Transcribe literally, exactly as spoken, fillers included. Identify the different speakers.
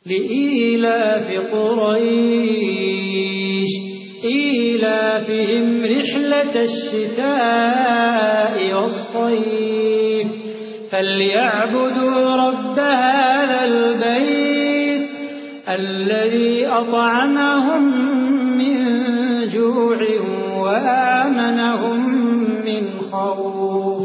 Speaker 1: لإيلاف قريش إيلافهم رحلة الشتاء والصيف فليعبدوا رب هذا البيت الذي أطعمهم من جوع وآمنهم من خوف.